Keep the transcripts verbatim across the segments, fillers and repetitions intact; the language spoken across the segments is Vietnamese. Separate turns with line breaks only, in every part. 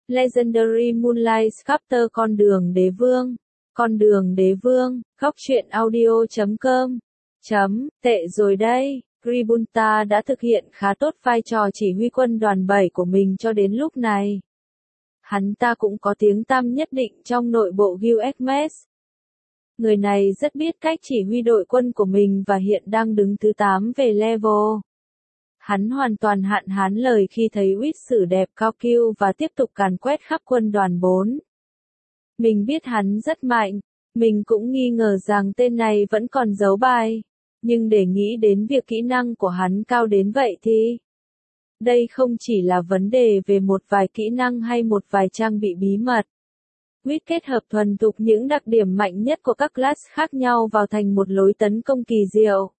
Legendary Moonlight Chapter Con đường đế vương. Con đường đế vương, góc truyện audio chấm com. Chấm, tệ rồi đây. Gribunta đã thực hiện khá tốt vai trò chỉ huy quân đoàn bảy của mình cho đến lúc này. Hắn ta cũng có tiếng tăm nhất định trong nội bộ Gilgamesh. Người này rất biết cách chỉ huy đội quân của mình và hiện đang đứng thứ tám về level. Hắn hoàn toàn hạn hán lời khi thấy Wit xử đẹp cao kill và tiếp tục càn quét khắp quân đoàn bốn. Mình biết hắn rất mạnh, mình cũng nghi ngờ rằng tên này vẫn còn giấu bài, nhưng để nghĩ đến việc kỹ năng của hắn cao đến vậy thì... Đây không chỉ là vấn đề về một vài kỹ năng hay một vài trang bị bí mật. Wit kết hợp thuần thục những đặc điểm mạnh nhất của các class khác nhau vào thành một lối tấn công kỳ diệu.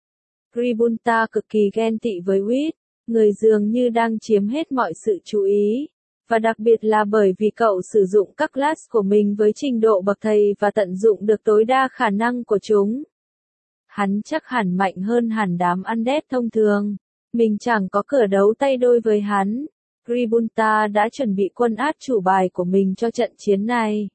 Gribunta cực kỳ ghen tị với Wit, người dường như đang chiếm hết mọi sự chú ý, và đặc biệt là bởi vì cậu sử dụng các class của mình với trình độ bậc thầy và tận dụng được tối đa khả năng của chúng. Hắn chắc hẳn mạnh hơn hẳn đám undead thông thường. Mình chẳng có cửa đấu tay đôi với hắn. Gribunta đã chuẩn bị quân át chủ bài của mình cho trận chiến này.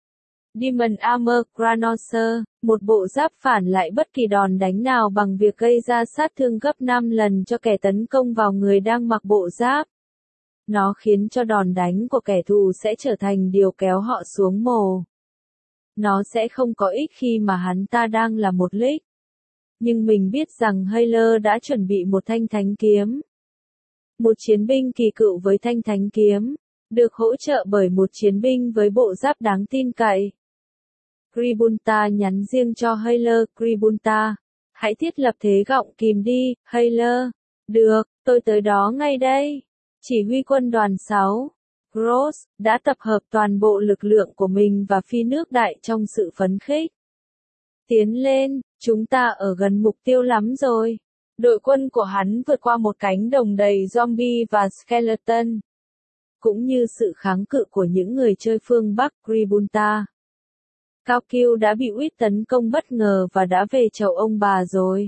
Demon Armor Granoser, một bộ giáp phản lại bất kỳ đòn đánh nào bằng việc gây ra sát thương gấp năm lần cho kẻ tấn công vào người đang mặc bộ giáp. Nó khiến cho đòn đánh của kẻ thù sẽ trở thành điều kéo họ xuống mồ. Nó sẽ không có ích khi mà hắn ta đang là một league. Nhưng mình biết rằng Heiler đã chuẩn bị một thanh thánh kiếm. Một chiến binh kỳ cựu với thanh thánh kiếm, được hỗ trợ bởi một chiến binh với bộ giáp đáng tin cậy. Gribunta nhắn riêng cho Heiler, Gribunta, hãy thiết lập thế gọng kìm đi, Heiler. Được, tôi tới đó ngay đây. Chỉ huy quân đoàn sáu, Gross, đã tập hợp toàn bộ lực lượng của mình và phi nước đại trong sự phấn khích. Tiến lên, chúng ta ở gần mục tiêu lắm rồi. Đội quân của hắn vượt qua một cánh đồng đầy zombie và skeleton. Cũng như sự kháng cự của những người chơi phương Bắc Gribunta. Cao Kill đã bị Wit tấn công bất ngờ và đã về chầu ông bà rồi.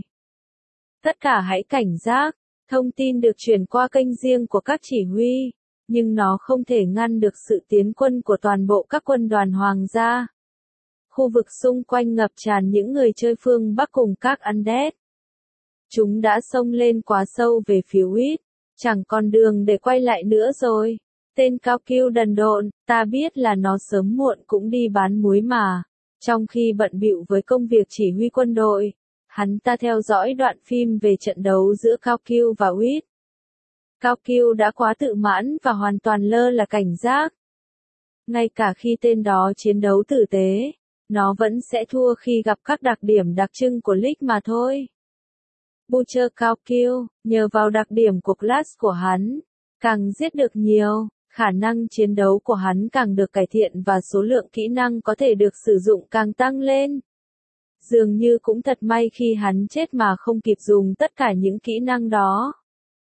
Tất cả hãy cảnh giác, thông tin được truyền qua kênh riêng của các chỉ huy, nhưng nó không thể ngăn được sự tiến quân của toàn bộ các quân đoàn hoàng gia. Khu vực xung quanh ngập tràn những người chơi phương Bắc cùng các undead. Chúng đã xông lên quá sâu về phía Wit, chẳng còn đường để quay lại nữa rồi. Tên Cao Kill đần độn, ta biết là nó sớm muộn cũng đi bán muối mà. Trong khi bận bịu với công việc chỉ huy quân đội, hắn ta theo dõi đoạn phim về trận đấu giữa Cao Kill và Wit. Cao Kill đã quá tự mãn và hoàn toàn lơ là cảnh giác. Ngay cả khi tên đó chiến đấu tử tế, nó vẫn sẽ thua khi gặp các đặc điểm đặc trưng của League mà thôi. Butcher Cao Kill, nhờ vào đặc điểm của class của hắn, càng giết được nhiều, khả năng chiến đấu của hắn càng được cải thiện và số lượng kỹ năng có thể được sử dụng càng tăng lên. Dường như cũng thật may khi hắn chết mà không kịp dùng tất cả những kỹ năng đó.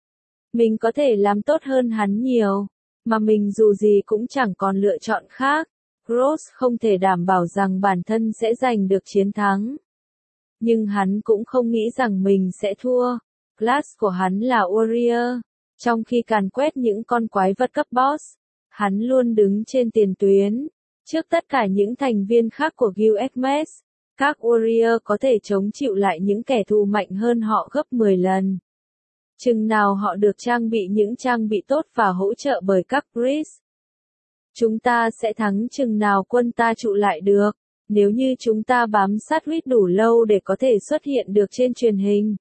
Mình có thể làm tốt hơn hắn nhiều, mà mình dù gì cũng chẳng còn lựa chọn khác. Gross không thể đảm bảo rằng bản thân sẽ giành được chiến thắng. Nhưng hắn cũng không nghĩ rằng mình sẽ thua. Class của hắn là Warrior. Trong khi càn quét những con quái vật cấp boss, hắn luôn đứng trên tiền tuyến. Trước tất cả những thành viên khác của Gilgamesh, các Warrior có thể chống chịu lại những kẻ thù mạnh hơn họ gấp mười lần. Chừng nào họ được trang bị những trang bị tốt và hỗ trợ bởi các priest. Chúng ta sẽ thắng chừng nào quân ta trụ lại được, nếu như chúng ta bám sát Wit đủ lâu để có thể xuất hiện được trên truyền hình.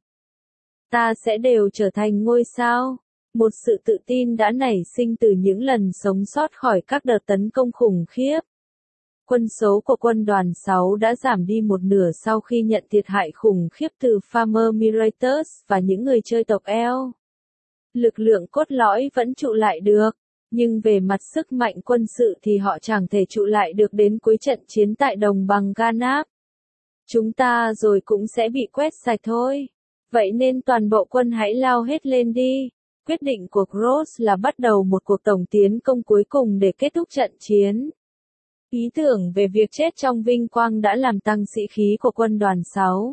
Ta sẽ đều trở thành ngôi sao. Một sự tự tin đã nảy sinh từ những lần sống sót khỏi các đợt tấn công khủng khiếp. Quân số của quân đoàn sáu đã giảm đi một nửa sau khi nhận thiệt hại khủng khiếp từ Farmer Mirators và những người chơi tộc Elf. Lực lượng cốt lõi vẫn trụ lại được, nhưng về mặt sức mạnh quân sự thì họ chẳng thể trụ lại được đến cuối trận chiến tại đồng bằng Ganap. Chúng ta rồi cũng sẽ bị quét sạch thôi. Vậy nên toàn bộ quân hãy lao hết lên đi. Quyết định của Gross là bắt đầu một cuộc tổng tiến công cuối cùng để kết thúc trận chiến. Ý tưởng về việc chết trong vinh quang đã làm tăng sĩ khí của quân đoàn sáu.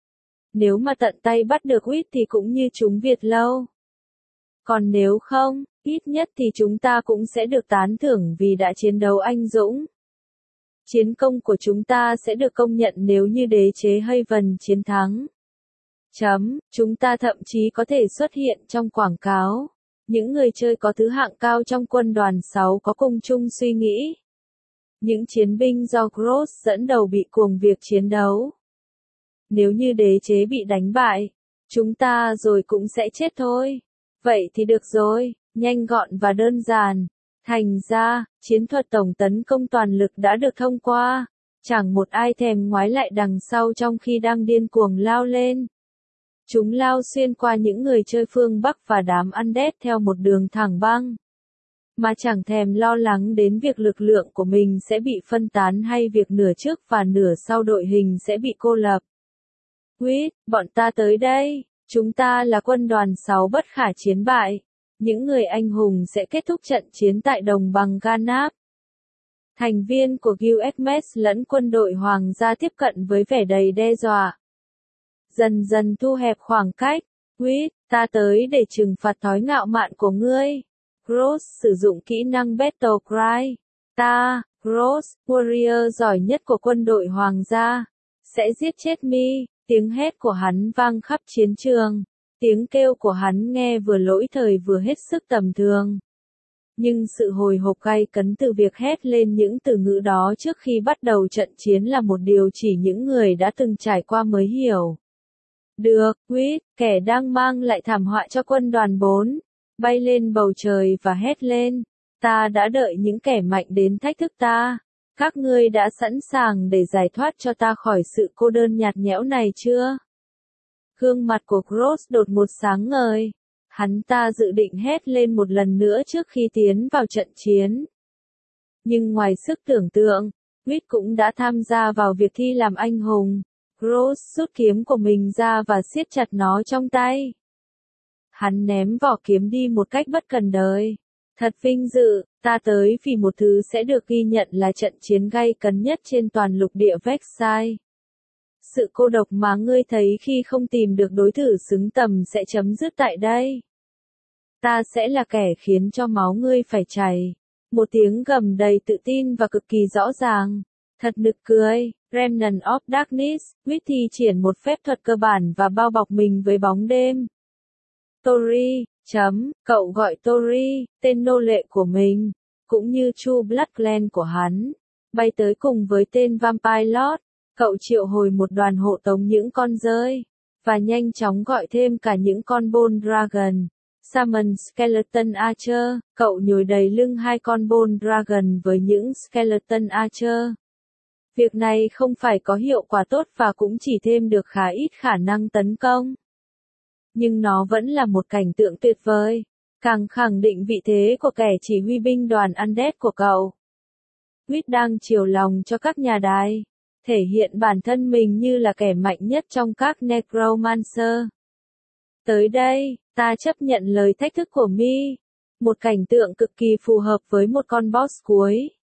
Nếu mà tận tay bắt được Wit thì cũng như chúng Việt lâu. Còn nếu không, Ít nhất thì chúng ta cũng sẽ được tán thưởng vì đã chiến đấu anh dũng. Chiến công của chúng ta sẽ được công nhận nếu như đế chế Haven chiến thắng. Chấm, chúng ta thậm chí có thể xuất hiện trong quảng cáo. Những người chơi có thứ hạng cao trong quân đoàn sáu có cùng chung suy nghĩ. Những chiến binh do Gross dẫn đầu bị cuồng việc chiến đấu. Nếu như đế chế bị đánh bại, chúng ta rồi cũng sẽ chết thôi. Vậy thì được rồi, nhanh gọn và đơn giản. Thành ra, chiến thuật tổng tấn công toàn lực đã được thông qua. Chẳng một ai thèm ngoái lại đằng sau trong khi đang điên cuồng lao lên. Chúng lao xuyên qua những người chơi phương Bắc và đám undead theo một đường thẳng băng. Mà chẳng thèm lo lắng đến việc lực lượng của mình sẽ bị phân tán hay việc nửa trước và nửa sau đội hình sẽ bị cô lập. Quýt, bọn ta tới đây, chúng ta là quân đoàn sáu bất khả chiến bại. Những người anh hùng sẽ kết thúc trận chiến tại đồng bằng Ganap. Thành viên của Gilgamesh lẫn quân đội hoàng gia tiếp cận với vẻ đầy đe dọa. Dần dần thu hẹp khoảng cách. Quýt, ta tới để trừng phạt thói ngạo mạn của ngươi. Gross sử dụng kỹ năng Battle Cry. Ta, Gross, warrior giỏi nhất của quân đội hoàng gia, sẽ giết chết mi. Tiếng hét của hắn vang khắp chiến trường. Tiếng kêu của hắn nghe vừa lỗi thời vừa hết sức tầm thường. Nhưng sự hồi hộp gay cấn từ việc hét lên những từ ngữ đó trước khi bắt đầu trận chiến là một điều chỉ những người đã từng trải qua mới hiểu. Được, Quýt, kẻ đang mang lại thảm họa cho quân đoàn bốn, bay lên bầu trời và hét lên. Ta đã đợi những kẻ mạnh đến thách thức ta. Các ngươi đã sẵn sàng để giải thoát cho ta khỏi sự cô đơn nhạt nhẽo này chưa? Gương mặt của Gross đột ngột sáng ngời. Hắn ta dự định hét lên một lần nữa trước khi tiến vào trận chiến. Nhưng ngoài sức tưởng tượng, Quýt cũng đã tham gia vào việc thi làm anh hùng. Gross rút kiếm của mình ra và siết chặt nó trong tay. Hắn ném vỏ kiếm đi một cách bất cần đời. Thật vinh dự, ta tới vì một thứ sẽ được ghi nhận là trận chiến gay cấn nhất trên toàn lục địa Vexai. Sự cô độc mà ngươi thấy khi không tìm được đối thủ xứng tầm sẽ chấm dứt tại đây. Ta sẽ là kẻ khiến cho máu ngươi phải chảy. Một tiếng gầm đầy tự tin và cực kỳ rõ ràng. Thật nực cười, Remnant of Darkness, Quýt thi triển một phép thuật cơ bản và bao bọc mình với bóng đêm. Tori, chấm, cậu gọi Tori, tên nô lệ của mình, cũng như True Blood Clan của hắn, bay tới cùng với tên Vampire Lord. Cậu triệu hồi một đoàn hộ tống những con rơi, và nhanh chóng gọi thêm cả những con Bone Dragon. Summon Skeleton Archer, cậu nhồi đầy lưng hai con Bone Dragon với những Skeleton Archer. Việc này không phải có hiệu quả tốt và cũng chỉ thêm được khá ít khả năng tấn công. Nhưng nó vẫn là một cảnh tượng tuyệt vời, càng khẳng định vị thế của kẻ chỉ huy binh đoàn Undead của cậu. Quýt đang chiều lòng cho các nhà đài, thể hiện bản thân mình như là kẻ mạnh nhất trong các Necromancer. Tới đây, ta chấp nhận lời thách thức của mi. Một cảnh tượng cực kỳ phù hợp với một con boss cuối.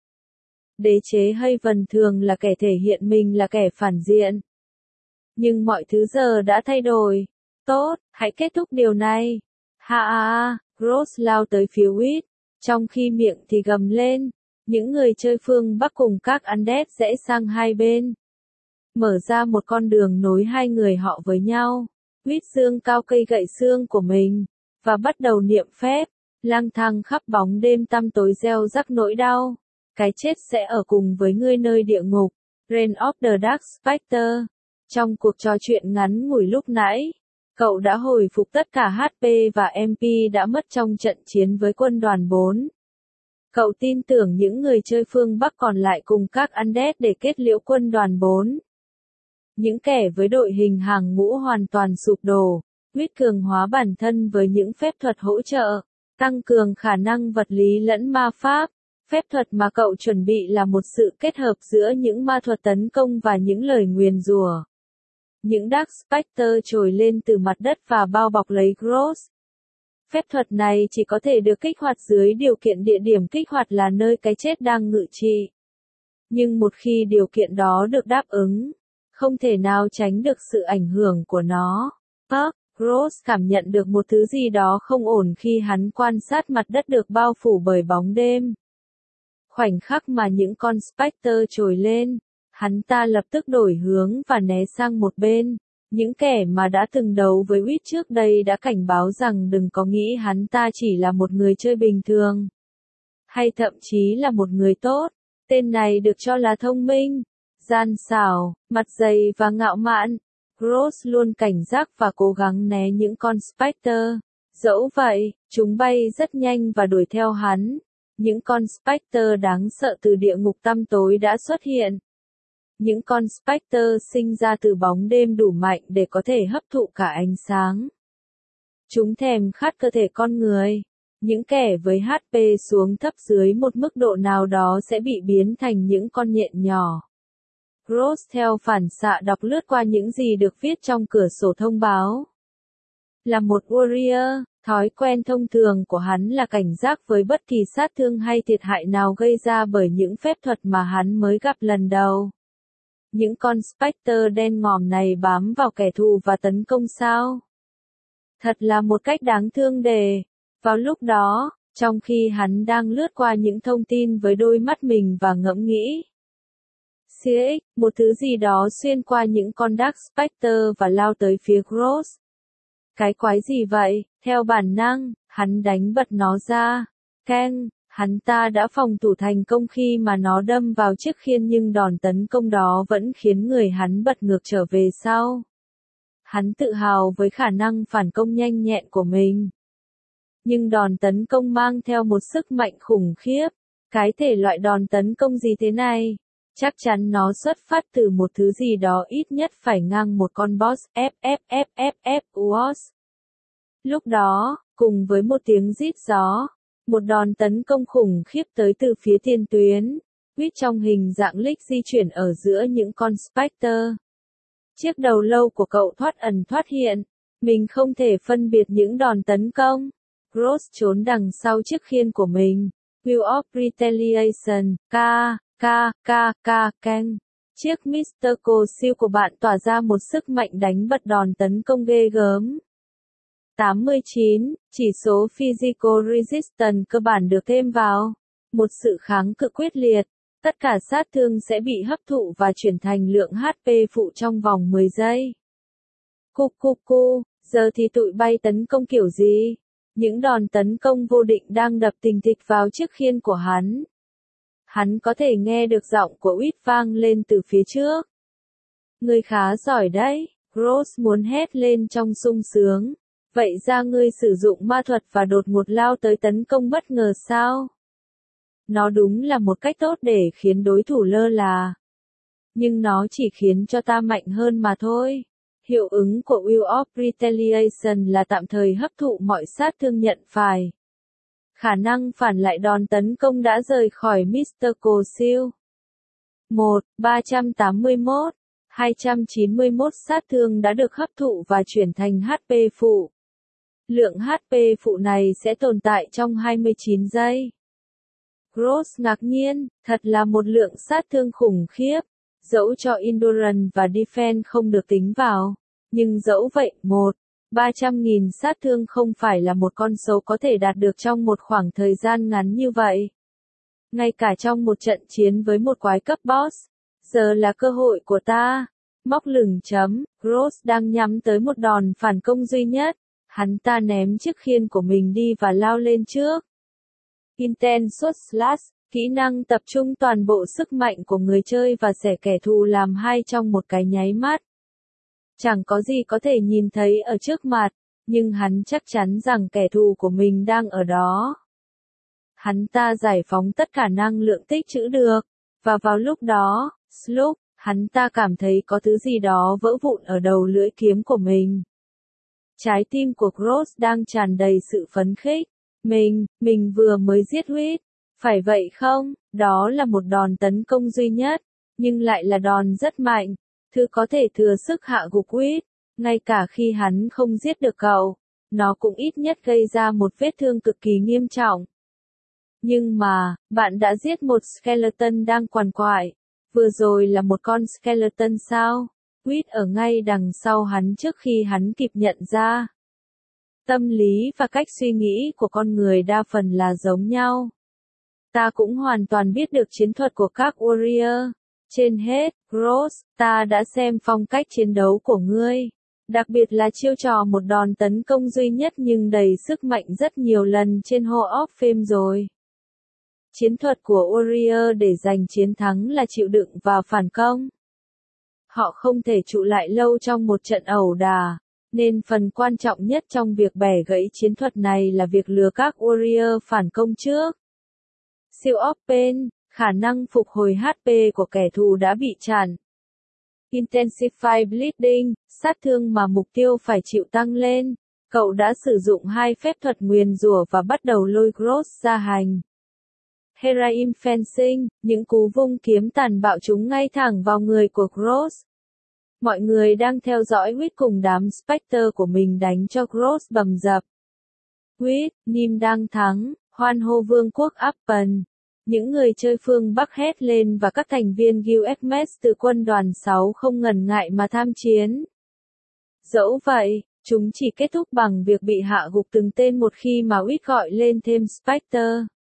Đế chế Haven thường là kẻ thể hiện mình là kẻ phản diện. Nhưng mọi thứ giờ đã thay đổi. Tốt, hãy kết thúc điều này. Ha ha ha, Gross lao tới phía Quýt, trong khi miệng thì gầm lên. Những người chơi phương Bắc cùng các Undead rẽ sang hai bên. Mở ra một con đường nối hai người họ với nhau. Quýt dương cao cây gậy xương của mình, và bắt đầu niệm phép, lang thang khắp bóng đêm tăm tối gieo rắc nỗi đau. Cái chết sẽ ở cùng với ngươi nơi địa ngục. Reign of the Dark Spectre. Trong cuộc trò chuyện ngắn ngủi lúc nãy, cậu đã hồi phục tất cả hát pê và em pê đã mất trong trận chiến với quân đoàn bốn. Cậu tin tưởng những người chơi phương Bắc còn lại cùng các Undead để kết liễu quân đoàn bốn. Những kẻ với đội hình hàng ngũ hoàn toàn sụp đổ, Quýt cường hóa bản thân với những phép thuật hỗ trợ, tăng cường khả năng vật lý lẫn ma pháp. Phép thuật mà cậu chuẩn bị là một sự kết hợp giữa những ma thuật tấn công và những lời nguyền rủa. Những Dark Spectre trồi lên từ mặt đất và bao bọc lấy Gross. Phép thuật này chỉ có thể được kích hoạt dưới điều kiện địa điểm kích hoạt là nơi cái chết đang ngự trị. Nhưng một khi điều kiện đó được đáp ứng, không thể nào tránh được sự ảnh hưởng của nó. Perk, Gross cảm nhận được một thứ gì đó không ổn khi hắn quan sát mặt đất được bao phủ bởi bóng đêm. Khoảnh khắc mà những con Spectre trồi lên, hắn ta lập tức đổi hướng và né sang một bên. Những kẻ mà đã từng đấu với Wit trước đây đã cảnh báo rằng đừng có nghĩ hắn ta chỉ là một người chơi bình thường, hay thậm chí là một người tốt. Tên này được cho là thông minh, gian xảo, mặt dày và ngạo mạn. Gross luôn cảnh giác và cố gắng né những con Spectre. Dẫu vậy, chúng bay rất nhanh và đuổi theo hắn. Những con Spectre đáng sợ từ địa ngục tăm tối đã xuất hiện. Những con Spectre sinh ra từ bóng đêm đủ mạnh để có thể hấp thụ cả ánh sáng. Chúng thèm khát cơ thể con người. Những kẻ với hát pê xuống thấp dưới một mức độ nào đó sẽ bị biến thành những con nhện nhỏ. Gross theo phản xạ đọc lướt qua những gì được viết trong cửa sổ thông báo. Là một warrior, thói quen thông thường của hắn là cảnh giác với bất kỳ sát thương hay thiệt hại nào gây ra bởi những phép thuật mà hắn mới gặp lần đầu. Những con Spectre đen ngòm này bám vào kẻ thù và tấn công sao? Thật là một cách đáng thương để. Vào lúc đó, trong khi hắn đang lướt qua những thông tin với đôi mắt mình và ngẫm nghĩ, xê ích, một thứ gì đó xuyên qua những con Dark Spectre và lao tới phía Gross. Cái quái gì vậy? Theo bản năng, hắn đánh bật nó ra. Keng, hắn ta đã phòng thủ thành công khi mà nó đâm vào chiếc khiên, nhưng đòn tấn công đó vẫn khiến người hắn bật ngược trở về sau. Hắn tự hào với khả năng phản công nhanh nhẹn của mình. Nhưng đòn tấn công mang theo một sức mạnh khủng khiếp. Cái thể loại đòn tấn công gì thế này? Chắc chắn nó xuất phát từ một thứ gì đó ít nhất phải ngang một con boss ép ép ép ép ép u ét. Lúc đó, cùng với một tiếng rít gió, một đòn tấn công khủng khiếp tới từ phía tiền tuyến. Wit trong hình dạng lick di chuyển ở giữa những con Spectre. Chiếc đầu lâu của cậu thoát ẩn thoát hiện. Mình không thể phân biệt những đòn tấn công. Gross trốn đằng sau chiếc khiên của mình. Wheel of Retaliation, ca, ca, ca, ca, keng. Chiếc Mystical Shield của bạn tỏa ra một sức mạnh đánh bật đòn tấn công ghê gớm. tám mươi chín, chỉ số Physical Resistance cơ bản được thêm vào. Một sự kháng cự quyết liệt. Tất cả sát thương sẽ bị hấp thụ và chuyển thành lượng hát pê phụ trong vòng mười giây. Cu cu cu, giờ thì tụi bay tấn công kiểu gì? Những đòn tấn công vô định đang đập tình thịch vào chiếc khiên của hắn. Hắn có thể nghe được giọng của Wit vang lên từ phía trước. Ngươi khá giỏi đấy, Gross muốn hét lên trong sung sướng. Vậy ra ngươi sử dụng ma thuật và đột ngột lao tới tấn công bất ngờ sao? Nó đúng là một cách tốt để khiến đối thủ lơ là. Nhưng nó chỉ khiến cho ta mạnh hơn mà thôi. Hiệu ứng của Wheel of Retaliation là tạm thời hấp thụ mọi sát thương nhận phải. Khả năng phản lại đòn tấn công đã rời khỏi Mystical Shield. một. ba trăm tám mươi mốt. hai trăm chín mươi mốt sát thương đã được hấp thụ và chuyển thành hát pê phụ. Lượng hát pê phụ này sẽ tồn tại trong hai mươi chín giây. Gross ngạc nhiên, thật là một lượng sát thương khủng khiếp. Dẫu cho Endurance và Defense không được tính vào. Nhưng dẫu vậy, một. ba trăm nghìn sát thương không phải là một con số có thể đạt được trong một khoảng thời gian ngắn như vậy. Ngay cả trong một trận chiến với một quái cấp boss. Giờ là cơ hội của ta. Móc lửng chấm, Gross đang nhắm tới một đòn phản công duy nhất. Hắn ta ném chiếc khiên của mình đi và lao lên trước. Intense Slash, kỹ năng tập trung toàn bộ sức mạnh của người chơi và xẻ kẻ thù làm hai trong một cái nháy mắt. Chẳng có gì có thể nhìn thấy ở trước mặt, nhưng hắn chắc chắn rằng kẻ thù của mình đang ở đó. Hắn ta giải phóng tất cả năng lượng tích trữ được, và vào lúc đó, slug, hắn ta cảm thấy có thứ gì đó vỡ vụn ở đầu lưỡi kiếm của mình. Trái tim của Gross đang tràn đầy sự phấn khích. Mình, mình vừa mới giết Wit. Phải vậy không? Đó là một đòn tấn công duy nhất, nhưng lại là đòn rất mạnh. Thứ có thể thừa sức hạ gục Wit. Ngay cả khi hắn không giết được cậu, nó cũng ít nhất gây ra một vết thương cực kỳ nghiêm trọng. Nhưng mà, bạn đã giết một skeleton đang quằn quại. Vừa rồi là một con skeleton sao? Quýt ở ngay đằng sau hắn trước khi hắn kịp nhận ra. Tâm lý và cách suy nghĩ của con người đa phần là giống nhau. Ta cũng hoàn toàn biết được chiến thuật của các warrior. Trên hết, Cross, ta đã xem phong cách chiến đấu của ngươi. Đặc biệt là chiêu trò một đòn tấn công duy nhất nhưng đầy sức mạnh rất nhiều lần trên Hall of Fame rồi. Chiến thuật của warrior để giành chiến thắng là chịu đựng và phản công. Họ không thể trụ lại lâu trong một trận ẩu đả, nên phần quan trọng nhất trong việc bẻ gãy chiến thuật này là việc lừa các warrior phản công trước. Siêu Open, khả năng phục hồi hát pê của kẻ thù đã bị chặn. Intensify Bleeding, sát thương mà mục tiêu phải chịu tăng lên. Cậu đã sử dụng hai phép thuật nguyền rủa và bắt đầu lôi Cross ra hành. Heroin Fencing, những cú vung kiếm tàn bạo trúng ngay thẳng vào người của Cross. Mọi người đang theo dõi Quýt cùng đám Spectre của mình đánh cho Cross bầm dập. Quýt, Nim đang thắng, hoan hô vương quốc Appen. Những người chơi phương Bắc hét lên và các thành viên Guildmates từ quân đoàn sáu không ngần ngại mà tham chiến. Dẫu vậy, chúng chỉ kết thúc bằng việc bị hạ gục từng tên một khi mà Quýt gọi lên thêm Spectre.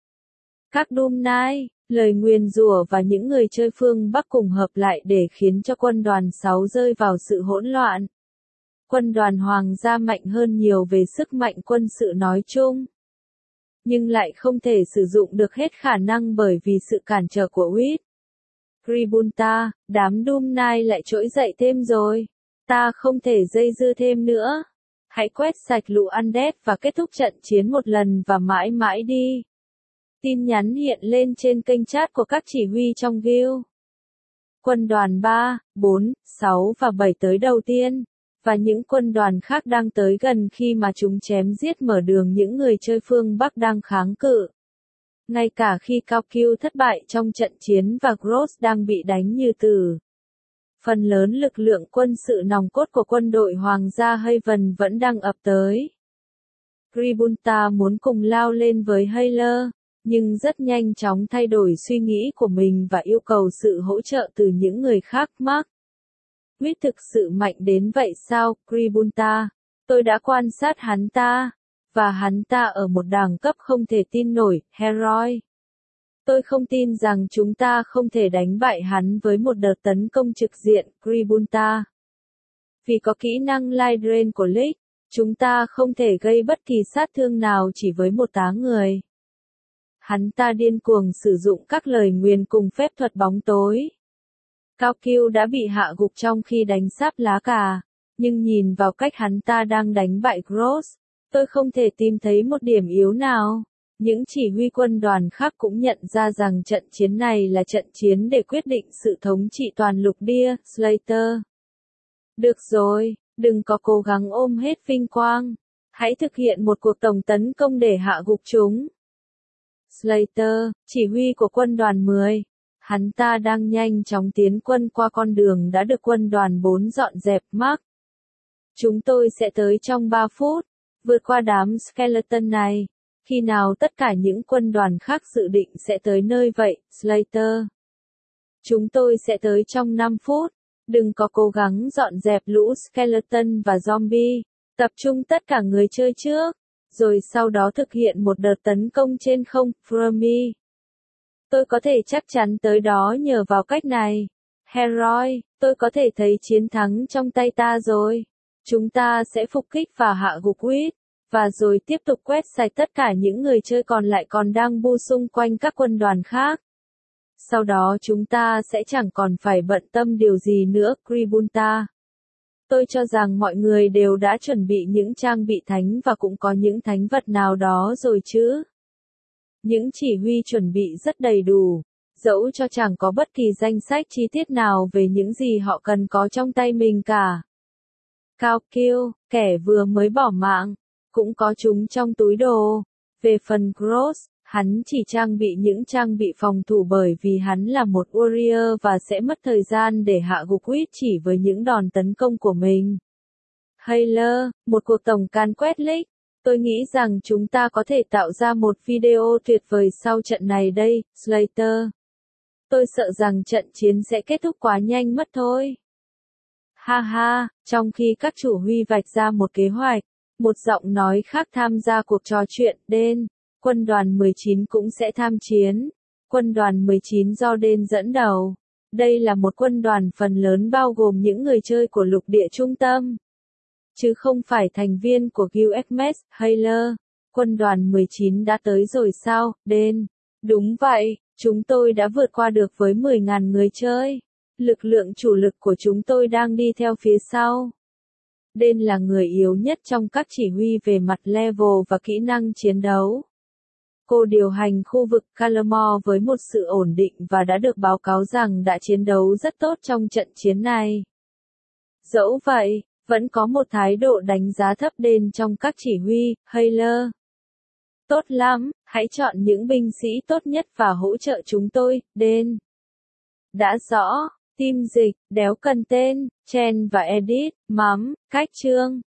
Các Doom Knight, lời nguyền rủa và những người chơi phương Bắc cùng hợp lại để khiến cho quân đoàn sáu rơi vào sự hỗn loạn. Quân đoàn Hoàng gia mạnh hơn nhiều về sức mạnh quân sự nói chung, nhưng lại không thể sử dụng được hết khả năng bởi vì sự cản trở của Quýt. Gribunta, đám Doom Knight lại trỗi dậy thêm rồi. Ta không thể dây dưa thêm nữa. Hãy quét sạch lũ undead và kết thúc trận chiến một lần và mãi mãi đi. Tin nhắn hiện lên trên kênh chat của các chỉ huy trong guild. Quân đoàn ba, bốn, sáu và bảy tới đầu tiên, và những quân đoàn khác đang tới gần khi mà chúng chém giết mở đường những người chơi phương Bắc đang kháng cự. Ngay cả khi Cao Kill thất bại trong trận chiến và Cross đang bị đánh như tử. Phần lớn lực lượng quân sự nòng cốt của quân đội Hoàng gia Haven vẫn đang ập tới. Gribunta muốn cùng lao lên với Heiler, nhưng rất nhanh chóng thay đổi suy nghĩ của mình và yêu cầu sự hỗ trợ từ những người khác. Mark, Quýt thực sự mạnh đến vậy sao, Gribunta? Tôi đã quan sát hắn ta, và hắn ta ở một đẳng cấp không thể tin nổi, Heroi. Tôi không tin rằng chúng ta không thể đánh bại hắn với một đợt tấn công trực diện, Gribunta. Vì có kỹ năng Light Drain của Lich, chúng ta không thể gây bất kỳ sát thương nào chỉ với một tá người. Hắn ta điên cuồng sử dụng các lời nguyền cùng phép thuật bóng tối. Cao Kill đã bị hạ gục trong khi đánh sáp lá cà, nhưng nhìn vào cách hắn ta đang đánh bại Cross, tôi không thể tìm thấy một điểm yếu nào. Những chỉ huy quân đoàn khác cũng nhận ra rằng trận chiến này là trận chiến để quyết định sự thống trị toàn lục địa, Slater. Được rồi, đừng có cố gắng ôm hết vinh quang. Hãy thực hiện một cuộc tổng tấn công để hạ gục chúng. Slater, chỉ huy của quân đoàn mười. Hắn ta đang nhanh chóng tiến quân qua con đường đã được quân đoàn bốn dọn dẹp. Mark, chúng tôi sẽ tới trong ba phút, vượt qua đám skeleton này. Khi nào tất cả những quân đoàn khác dự định sẽ tới nơi vậy, Slater? Chúng tôi sẽ tới trong năm phút. Đừng có cố gắng dọn dẹp lũ skeleton và zombie. Tập trung tất cả người chơi trước, rồi sau đó thực hiện một đợt tấn công trên không, Fermi. Tôi có thể chắc chắn tới đó nhờ vào cách này. Heroi, tôi có thể thấy chiến thắng trong tay ta rồi. Chúng ta sẽ phục kích và hạ gục Quýt, và rồi tiếp tục quét sạch tất cả những người chơi còn lại còn đang bu xung quanh các quân đoàn khác. Sau đó chúng ta sẽ chẳng còn phải bận tâm điều gì nữa, Gribunta. Tôi cho rằng mọi người đều đã chuẩn bị những trang bị thánh và cũng có những thánh vật nào đó rồi chứ. Những chỉ huy chuẩn bị rất đầy đủ, dẫu cho chẳng có bất kỳ danh sách chi tiết nào về những gì họ cần có trong tay mình cả. Cao Kill, kẻ vừa mới bỏ mạng, cũng có chúng trong túi đồ. Về phần Cross, hắn chỉ trang bị những trang bị phòng thủ bởi vì hắn là một warrior và sẽ mất thời gian để hạ gục Quýt chỉ với những đòn tấn công của mình. Heiler, một cuộc tổng can quét Lich. Tôi nghĩ rằng chúng ta có thể tạo ra một video tuyệt vời sau trận này đây, Slater. Tôi sợ rằng trận chiến sẽ kết thúc quá nhanh mất thôi. Ha ha, trong khi các chủ huy vạch ra một kế hoạch, một giọng nói khác tham gia cuộc trò chuyện, Đen, quân đoàn mười chín cũng sẽ tham chiến. Quân đoàn mười chín do Đen dẫn đầu. Đây là một quân đoàn phần lớn bao gồm những người chơi của lục địa trung tâm, chứ không phải thành viên của Guild Hermes, Hayler. Quân đoàn mười chín đã tới rồi sao, Đen? Đúng vậy, chúng tôi đã vượt qua được với mười nghìn người chơi. Lực lượng chủ lực của chúng tôi đang đi theo phía sau. Đen là người yếu nhất trong các chỉ huy về mặt level và kỹ năng chiến đấu. Cô điều hành khu vực Calamore với một sự ổn định và đã được báo cáo rằng đã chiến đấu rất tốt trong trận chiến này. Dẫu vậy, vẫn có một thái độ đánh giá thấp Đen trong các chỉ huy, Hayler. Tốt lắm, hãy chọn những binh sĩ tốt nhất và hỗ trợ chúng tôi, Đen. Đã rõ, team dịch, đéo cần tên, Chen và Edit, mắm, cách chương.